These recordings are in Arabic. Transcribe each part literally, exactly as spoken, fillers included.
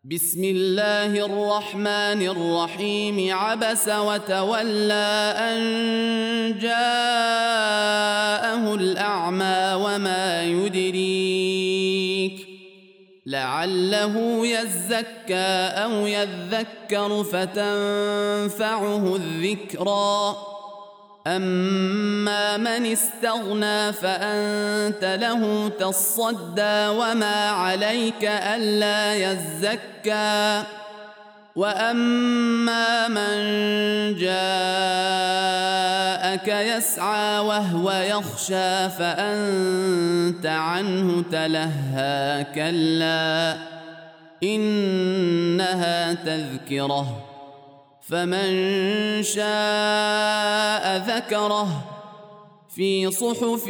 بسم الله الرحمن الرحيم عبس وتولى أن جاءه الأعمى وما يدريك لعله يزكى أو يذكر فتنفعه الذكرى أما من استغنى فأنت له تصدى وما عليك ألا يزكى وأما من جاءك يسعى وهو يخشى فأنت عنه تلهى كلا إنها تذكرة فمن شاء ذكره في صحف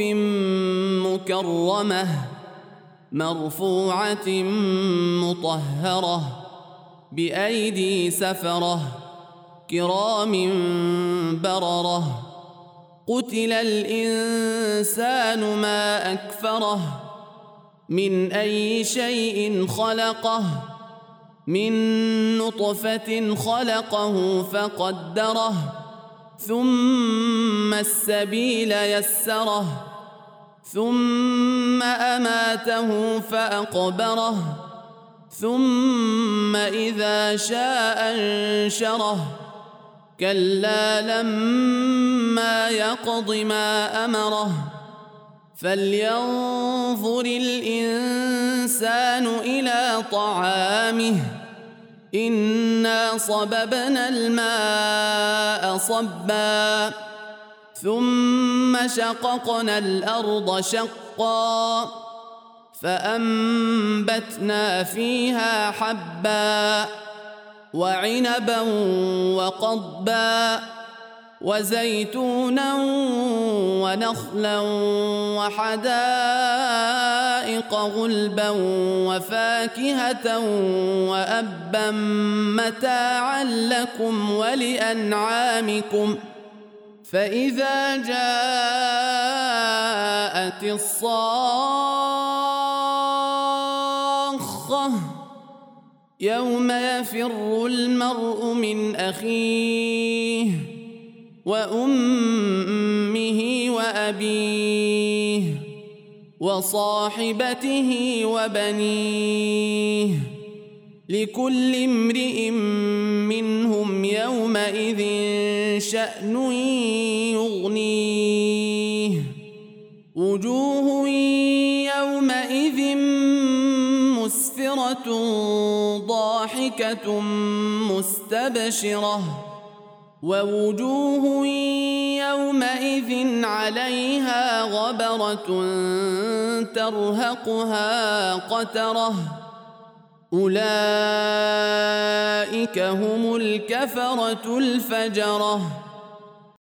مكرمة مرفوعة مطهرة بأيدي سفرة كرام بررة قتل الإنسان ما أكفره من أي شيء خلقه من نطفة خلقه فقدره ثم السبيل يسره ثم أماته فأقبره ثم إذا شاء انشره كلا لما يقض ما أمره فلينظر الإنسان إلى طعامه إنا صببنا الماء صبا ثم شققنا الأرض شقا فأنبتنا فيها حبا وعنبا وقضبا وزيتونا ونخلا وحدائق غلبا وفاكهة وأبا متاعا لكم ولأنعامكم فإذا جاءت الصاخة يوم يفر المرء من أخيه وأمه وأبيه وصاحبته وبنيه لكل امرئ منهم يومئذ شأن يغنيه وجوه يومئذ مسفرة ضاحكة مستبشرة ووجوه يومئذ عليها غبرة ترهقها قترة أولئك هم الكفرة الفجرة.